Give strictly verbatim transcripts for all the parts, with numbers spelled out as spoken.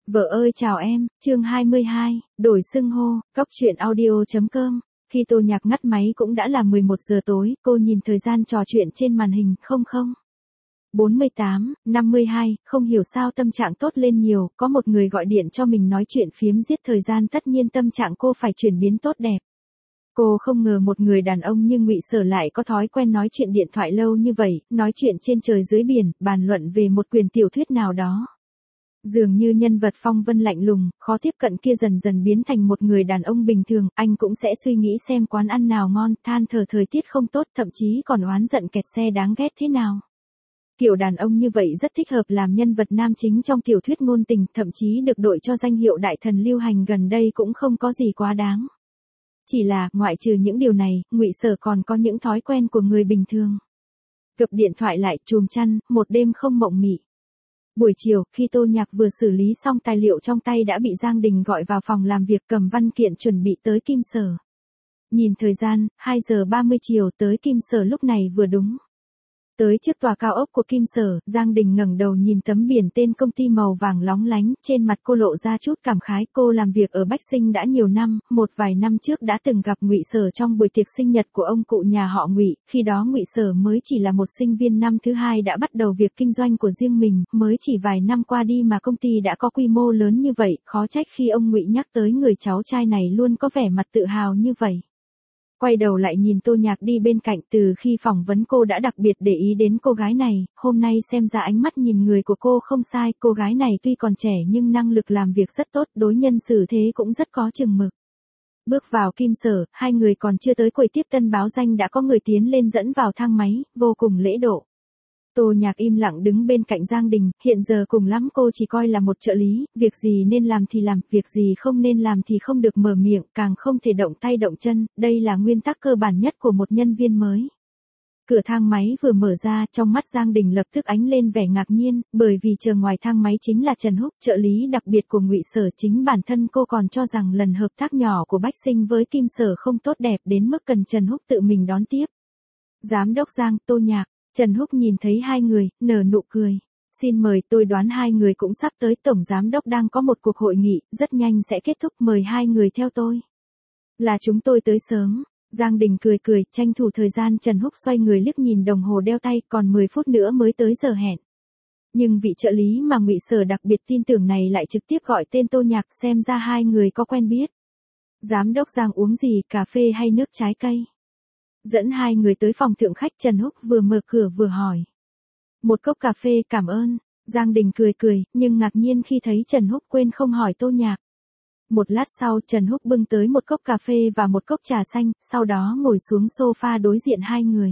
Vợ ơi chào em, chương hai mươi hai, đổi xưng hô, cóc truyện audio.com. Khi Tô Nhạc ngắt máy cũng đã là mười một giờ tối, cô nhìn thời gian trò chuyện trên màn hình, không không. bốn mươi tám, năm mươi hai, không hiểu sao tâm trạng tốt lên nhiều, có một người gọi điện cho mình nói chuyện phiếm giết thời gian, tất nhiên tâm trạng cô phải chuyển biến tốt đẹp. Cô không ngờ một người đàn ông như Ngụy Sở lại có thói quen nói chuyện điện thoại lâu như vậy, nói chuyện trên trời dưới biển, bàn luận về một quyển tiểu thuyết nào đó. Dường như nhân vật phong vân lạnh lùng, khó tiếp cận kia dần dần biến thành một người đàn ông bình thường, anh cũng sẽ suy nghĩ xem quán ăn nào ngon, than thở thời tiết không tốt, thậm chí còn oán giận kẹt xe đáng ghét thế nào. Kiểu đàn ông như vậy rất thích hợp làm nhân vật nam chính trong tiểu thuyết ngôn tình, thậm chí được đội cho danh hiệu đại thần lưu hành gần đây cũng không có gì quá đáng. Chỉ là, ngoại trừ những điều này, Ngụy Sở còn có những thói quen của người bình thường. Gập điện thoại lại, chùm chăn, một đêm không mộng mị. Buổi chiều, khi Tô Nhạc vừa xử lý xong tài liệu trong tay đã bị Giang Đình gọi vào phòng làm việc cầm văn kiện chuẩn bị tới Kim Sở. Nhìn thời gian, hai giờ ba mươi chiều tới Kim Sở lúc này vừa đúng. Tới trước tòa cao ốc của Kim Sở, Giang Đình ngẩng đầu nhìn tấm biển tên công ty màu vàng lóng lánh, trên mặt cô lộ ra chút cảm khái. Cô làm việc ở Bách Sinh đã nhiều năm, một vài năm trước đã từng gặp Ngụy Sở trong buổi tiệc sinh nhật của ông cụ nhà họ Ngụy, khi đó Ngụy Sở mới chỉ là một sinh viên năm thứ hai đã bắt đầu việc kinh doanh của riêng mình, mới chỉ vài năm qua đi mà công ty đã có quy mô lớn như vậy, khó trách khi ông Ngụy nhắc tới người cháu trai này luôn có vẻ mặt tự hào như vậy. Quay đầu lại nhìn Tô Nhạc đi bên cạnh, từ khi phỏng vấn cô đã đặc biệt để ý đến cô gái này, hôm nay xem ra ánh mắt nhìn người của cô không sai, cô gái này tuy còn trẻ nhưng năng lực làm việc rất tốt, đối nhân xử thế cũng rất có chừng mực. Bước vào Kim Sở, hai người còn chưa tới quầy tiếp tân báo danh đã có người tiến lên dẫn vào thang máy, vô cùng lễ độ. Tô Nhạc im lặng đứng bên cạnh Giang Đình, hiện giờ cùng lắm cô chỉ coi là một trợ lý, việc gì nên làm thì làm, việc gì không nên làm thì không được mở miệng, càng không thể động tay động chân, đây là nguyên tắc cơ bản nhất của một nhân viên mới. Cửa thang máy vừa mở ra, trong mắt Giang Đình lập tức ánh lên vẻ ngạc nhiên, bởi vì chờ ngoài thang máy chính là Trần Húc, trợ lý đặc biệt của Ngụy Sở. Chính bản thân cô còn cho rằng lần hợp tác nhỏ của Bách Sinh với Kim Sở không tốt đẹp đến mức cần Trần Húc tự mình đón tiếp. Giám đốc Giang, Tô Nhạc. Trần Húc nhìn thấy hai người, nở nụ cười. Xin mời, tôi đoán hai người cũng sắp tới, tổng giám đốc đang có một cuộc hội nghị, rất nhanh sẽ kết thúc, mời hai người theo tôi. Là chúng tôi tới sớm. Giang Đình cười cười, tranh thủ thời gian. Trần Húc xoay người liếc nhìn đồng hồ đeo tay, còn mười phút nữa mới tới giờ hẹn. Nhưng vị trợ lý mà Ngụy Sở đặc biệt tin tưởng này lại trực tiếp gọi tên Tô Nhạc, xem ra hai người có quen biết. Giám đốc Giang uống gì, cà phê hay nước trái cây? Dẫn hai người tới phòng thượng khách, Trần Húc vừa mở cửa vừa hỏi. Một cốc cà phê, cảm ơn. Giang Đình cười cười, nhưng ngạc nhiên khi thấy Trần Húc quên không hỏi Tô Nhạc. Một lát sau, Trần Húc bưng tới một cốc cà phê và một cốc trà xanh, sau đó ngồi xuống sofa đối diện hai người.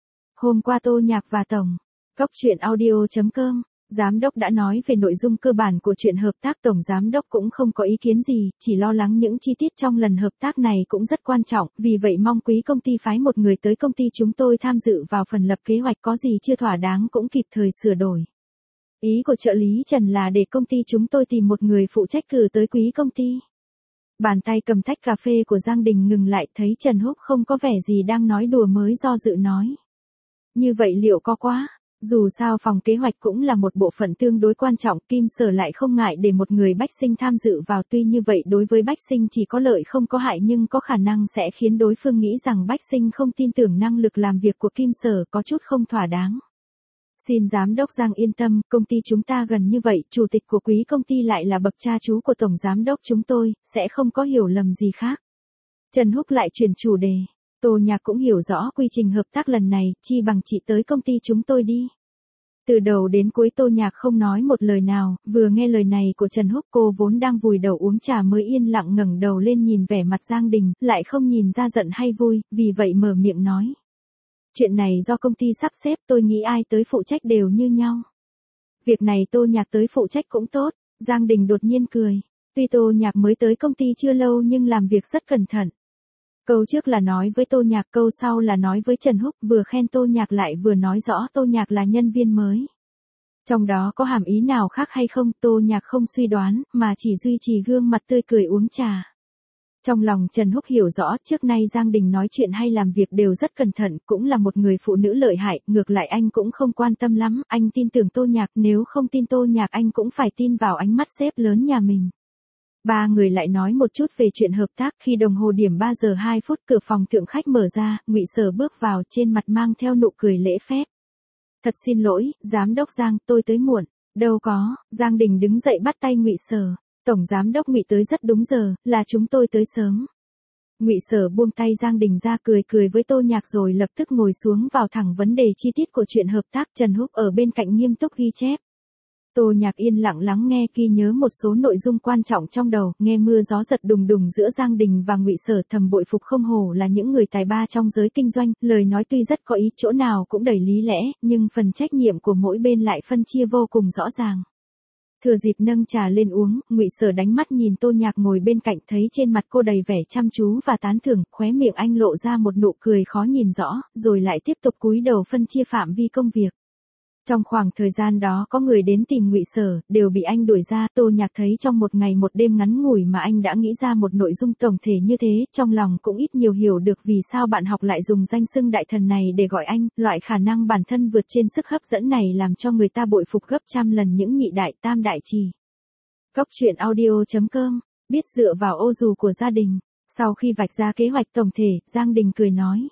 Hôm qua Tô Nhạc và Tổng, cóc truyện audio.com. Giám đốc đã nói về nội dung cơ bản của chuyện hợp tác, tổng giám đốc cũng không có ý kiến gì, chỉ lo lắng những chi tiết trong lần hợp tác này cũng rất quan trọng, vì vậy mong quý công ty phái một người tới công ty chúng tôi tham dự vào phần lập kế hoạch, có gì chưa thỏa đáng cũng kịp thời sửa đổi. Ý của trợ lý Trần là để công ty chúng tôi tìm một người phụ trách cử tới quý công ty. Bàn tay cầm tách cà phê của Giang Đình ngừng lại, thấy Trần Húc không có vẻ gì đang nói đùa mới do dự nói. Như vậy liệu có quá? Dù sao phòng kế hoạch cũng là một bộ phận tương đối quan trọng, Kim Sở lại không ngại để một người Bách Sinh tham dự vào, tuy như vậy đối với Bách Sinh chỉ có lợi không có hại, nhưng có khả năng sẽ khiến đối phương nghĩ rằng Bách Sinh không tin tưởng năng lực làm việc của Kim Sở, có chút không thỏa đáng. Xin giám đốc Giang yên tâm, công ty chúng ta gần như vậy, chủ tịch của quý công ty lại là bậc cha chú của tổng giám đốc chúng tôi, sẽ không có hiểu lầm gì khác. Trần Húc lại chuyển chủ đề. Tô Nhạc cũng hiểu rõ quy trình hợp tác lần này, chi bằng chị tới công ty chúng tôi đi. Từ đầu đến cuối Tô Nhạc không nói một lời nào, vừa nghe lời này của Trần Húc, cô vốn đang vùi đầu uống trà mới yên lặng ngẩng đầu lên nhìn vẻ mặt Giang Đình, lại không nhìn ra giận hay vui, vì vậy mở miệng nói. Chuyện này do công ty sắp xếp, tôi nghĩ ai tới phụ trách đều như nhau. Việc này Tô Nhạc tới phụ trách cũng tốt. Giang Đình đột nhiên cười. Tuy Tô Nhạc mới tới công ty chưa lâu nhưng làm việc rất cẩn thận. Câu trước là nói với Tô Nhạc, câu sau là nói với Trần Húc, vừa khen Tô Nhạc lại vừa nói rõ Tô Nhạc là nhân viên mới. Trong đó có hàm ý nào khác hay không, Tô Nhạc không suy đoán, mà chỉ duy trì gương mặt tươi cười uống trà. Trong lòng Trần Húc hiểu rõ, trước nay Giang Đình nói chuyện hay làm việc đều rất cẩn thận, cũng là một người phụ nữ lợi hại, ngược lại anh cũng không quan tâm lắm, anh tin tưởng Tô Nhạc, nếu không tin Tô Nhạc anh cũng phải tin vào ánh mắt sếp lớn nhà mình. Ba người lại nói một chút về chuyện hợp tác, khi đồng hồ điểm ba giờ hai phút cửa phòng thượng khách mở ra, Ngụy Sở bước vào, trên mặt mang theo nụ cười lễ phép. Thật xin lỗi, giám đốc Giang, tôi tới muộn. Đâu có, Giang Đình đứng dậy bắt tay Ngụy Sở. Tổng giám đốc Ngụy tới rất đúng giờ, là chúng tôi tới sớm. Ngụy Sở buông tay Giang Đình ra, cười cười với Tô Nhạc rồi lập tức ngồi xuống vào thẳng vấn đề chi tiết của chuyện hợp tác. Trần Húc ở bên cạnh nghiêm túc ghi chép. Tô Nhạc yên lặng lắng nghe, ghi nhớ một số nội dung quan trọng trong đầu, nghe mưa gió giật đùng đùng giữa Giang Đình và Ngụy Sở, thầm bội phục không hổ là những người tài ba trong giới kinh doanh, lời nói tuy rất có ý, chỗ nào cũng đầy lý lẽ, nhưng phần trách nhiệm của mỗi bên lại phân chia vô cùng rõ ràng. Thừa dịp nâng trà lên uống, Ngụy Sở đánh mắt nhìn Tô Nhạc ngồi bên cạnh, thấy trên mặt cô đầy vẻ chăm chú và tán thưởng, khóe miệng anh lộ ra một nụ cười khó nhìn rõ, rồi lại tiếp tục cúi đầu phân chia phạm vi công việc. Trong khoảng thời gian đó có người đến tìm Ngụy Sở, đều bị anh đuổi ra. Tô Nhạc thấy trong một ngày một đêm ngắn ngủi mà anh đã nghĩ ra một nội dung tổng thể như thế, trong lòng cũng ít nhiều hiểu được vì sao bạn học lại dùng danh xưng đại thần này để gọi anh, loại khả năng bản thân vượt trên sức hấp dẫn này làm cho người ta bội phục gấp trăm lần những nhị đại tam đại trì. Cốc truyện audio chấm com, biết dựa vào ô dù của gia đình. Sau khi vạch ra kế hoạch tổng thể, Giang Đình cười nói.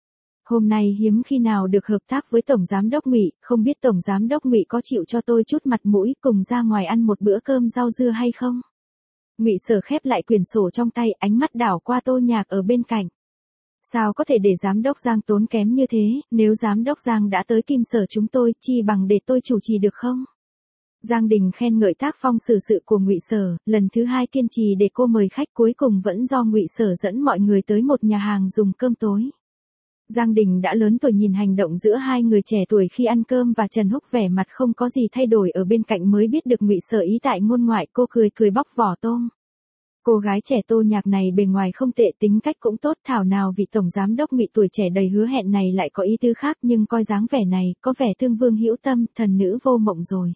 Hôm nay hiếm khi nào được hợp tác với Tổng Giám đốc Ngụy, không biết Tổng Giám đốc Ngụy có chịu cho tôi chút mặt mũi cùng ra ngoài ăn một bữa cơm rau dưa hay không? Ngụy Sở khép lại quyển sổ trong tay, ánh mắt đảo qua Tô Nhạc ở bên cạnh. Sao có thể để Giám đốc Giang tốn kém như thế, nếu Giám đốc Giang đã tới Kim Sở chúng tôi, chi bằng để tôi chủ trì được không? Giang Đình khen ngợi tác phong xử sự của Ngụy Sở, lần thứ hai kiên trì để cô mời khách, cuối cùng vẫn do Ngụy Sở dẫn mọi người tới một nhà hàng dùng cơm tối. Giang Đình đã lớn tuổi nhìn hành động giữa hai người trẻ tuổi khi ăn cơm và Trần Húc vẻ mặt không có gì thay đổi ở bên cạnh mới biết được Ngụy Sở ý tại ngôn ngoại, cô cười cười bóc vỏ tôm. Cô gái trẻ Tô Nhạc này bề ngoài không tệ, tính cách cũng tốt, thảo nào vị Tổng Giám đốc Ngụy tuổi trẻ đầy hứa hẹn này lại có ý tứ khác, nhưng coi dáng vẻ này, có vẻ thương vương hữu tâm, thần nữ vô mộng rồi.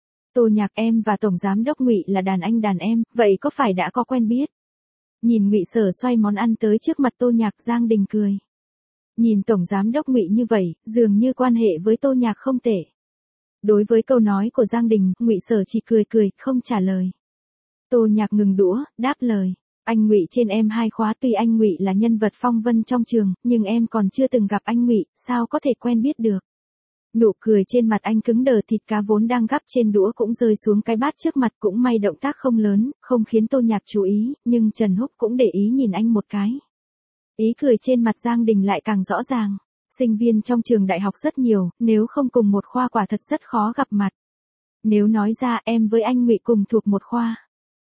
Tô Nhạc, em và Tổng Giám đốc Ngụy là đàn anh đàn em, vậy có phải đã có quen biết? Nhìn Ngụy Sở xoay món ăn tới trước mặt Tô Nhạc, Giang Đình cười. Nhìn Tổng Giám đốc Ngụy như vậy, dường như quan hệ với Tô Nhạc không tệ. Đối với câu nói của Giang Đình, Ngụy Sở chỉ cười cười, không trả lời. Tô Nhạc ngừng đũa, đáp lời. Anh Ngụy trên em hai khóa, tuy anh Ngụy là nhân vật phong vân trong trường, nhưng em còn chưa từng gặp anh Ngụy, sao có thể quen biết được. Nụ cười trên mặt anh cứng đờ, thịt cá vốn đang gắp trên đũa cũng rơi xuống cái bát trước mặt, cũng may động tác không lớn, không khiến Tô Nhạc chú ý, nhưng Trần Húc cũng để ý nhìn anh một cái. Ý cười trên mặt Giang Đình lại càng rõ ràng. Sinh viên trong trường đại học rất nhiều, nếu không cùng một khoa quả thật rất khó gặp mặt. Nếu nói ra em với anh Ngụy cùng thuộc một khoa.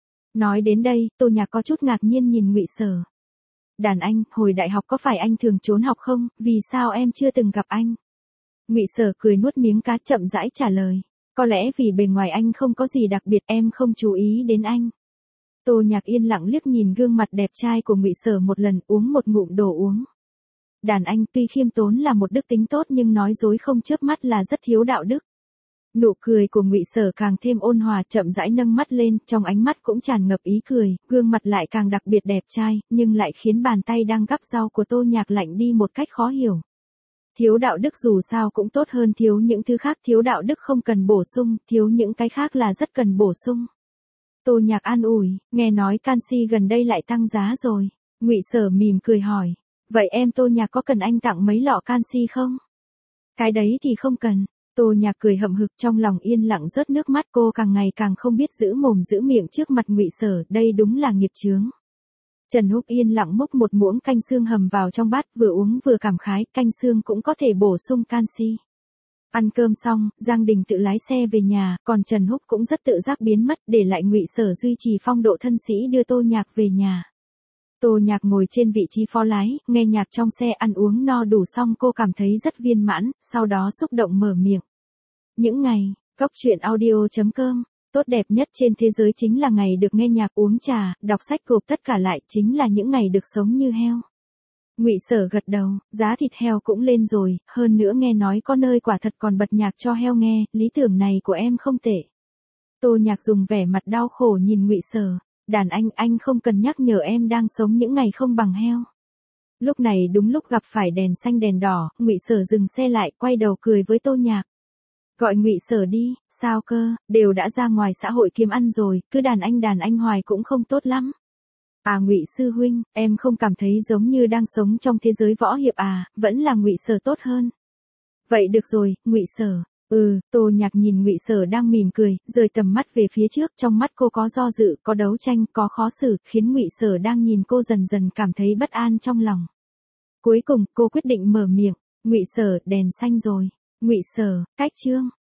Nói đến đây, Tô Nhạc có chút ngạc nhiên nhìn Ngụy Sở. Đàn anh, hồi đại học có phải anh thường trốn học không, vì sao em chưa từng gặp anh? Ngụy Sở cười nuốt miếng cá, chậm rãi trả lời. Có lẽ vì bề ngoài anh không có gì đặc biệt, em không chú ý đến anh. Tô Nhạc yên lặng liếc nhìn gương mặt đẹp trai của Ngụy Sở một lần, uống một ngụm đồ uống. Đàn anh tuy khiêm tốn là một đức tính tốt nhưng nói dối không chớp mắt là rất thiếu đạo đức. Nụ cười của Ngụy Sở càng thêm ôn hòa, chậm rãi nâng mắt lên, trong ánh mắt cũng tràn ngập ý cười, gương mặt lại càng đặc biệt đẹp trai, nhưng lại khiến bàn tay đang gắp rau của Tô Nhạc lạnh đi một cách khó hiểu. Thiếu đạo đức dù sao cũng tốt hơn thiếu những thứ khác, thiếu đạo đức không cần bổ sung, thiếu những cái khác là rất cần bổ sung. Tô Nhạc an ủi, nghe nói canxi gần đây lại tăng giá rồi. Ngụy Sở mỉm cười hỏi, vậy em Tô Nhạc có cần anh tặng mấy lọ canxi không? Cái đấy thì không cần. Tô Nhạc cười hậm hực, trong lòng yên lặng rớt nước mắt, cô càng ngày càng không biết giữ mồm giữ miệng trước mặt Ngụy Sở, đây đúng là nghiệp chướng. Trần Húc yên lặng múc một muỗng canh xương hầm vào trong bát, vừa uống vừa cảm khái, canh xương cũng có thể bổ sung canxi. Ăn cơm xong, Giang Đình tự lái xe về nhà, còn Trần Húc cũng rất tự giác biến mất, để lại Ngụy Sở duy trì phong độ thân sĩ đưa Tô Nhạc về nhà. Tô Nhạc ngồi trên vị trí phó lái, nghe nhạc trong xe, ăn uống no đủ xong cô cảm thấy rất viên mãn, sau đó xúc động mở miệng. Những ngày, cốc truyện audio chấm com, tốt đẹp nhất trên thế giới chính là ngày được nghe nhạc, uống trà, đọc sách, gộp tất cả lại chính là những ngày được sống như heo. Ngụy Sở gật đầu, giá thịt heo cũng lên rồi, hơn nữa nghe nói có nơi quả thật còn bật nhạc cho heo nghe, lý tưởng này của em không tệ. Tô Nhạc dùng vẻ mặt đau khổ nhìn Ngụy Sở. Đàn anh, anh không cần nhắc nhở em đang sống những ngày không bằng heo. Lúc này đúng lúc gặp phải đèn xanh đèn đỏ, Ngụy Sở dừng xe lại, quay đầu cười với Tô Nhạc. Gọi Ngụy Sở đi, sao cơ, đều đã ra ngoài xã hội kiếm ăn rồi, cứ đàn anh đàn anh hoài cũng không tốt lắm. À Ngụy sư huynh, em không cảm thấy giống như đang sống trong thế giới võ hiệp à, vẫn là Ngụy Sở tốt hơn. Vậy được rồi, Ngụy Sở. Ừ, Tô Nhạc nhìn Ngụy Sở đang mỉm cười, rời tầm mắt về phía trước, trong mắt cô có do dự, có đấu tranh, có khó xử, khiến Ngụy Sở đang nhìn cô dần dần cảm thấy bất an trong lòng. Cuối cùng, cô quyết định mở miệng, Ngụy Sở, đèn xanh rồi. Ngụy Sở, cách chương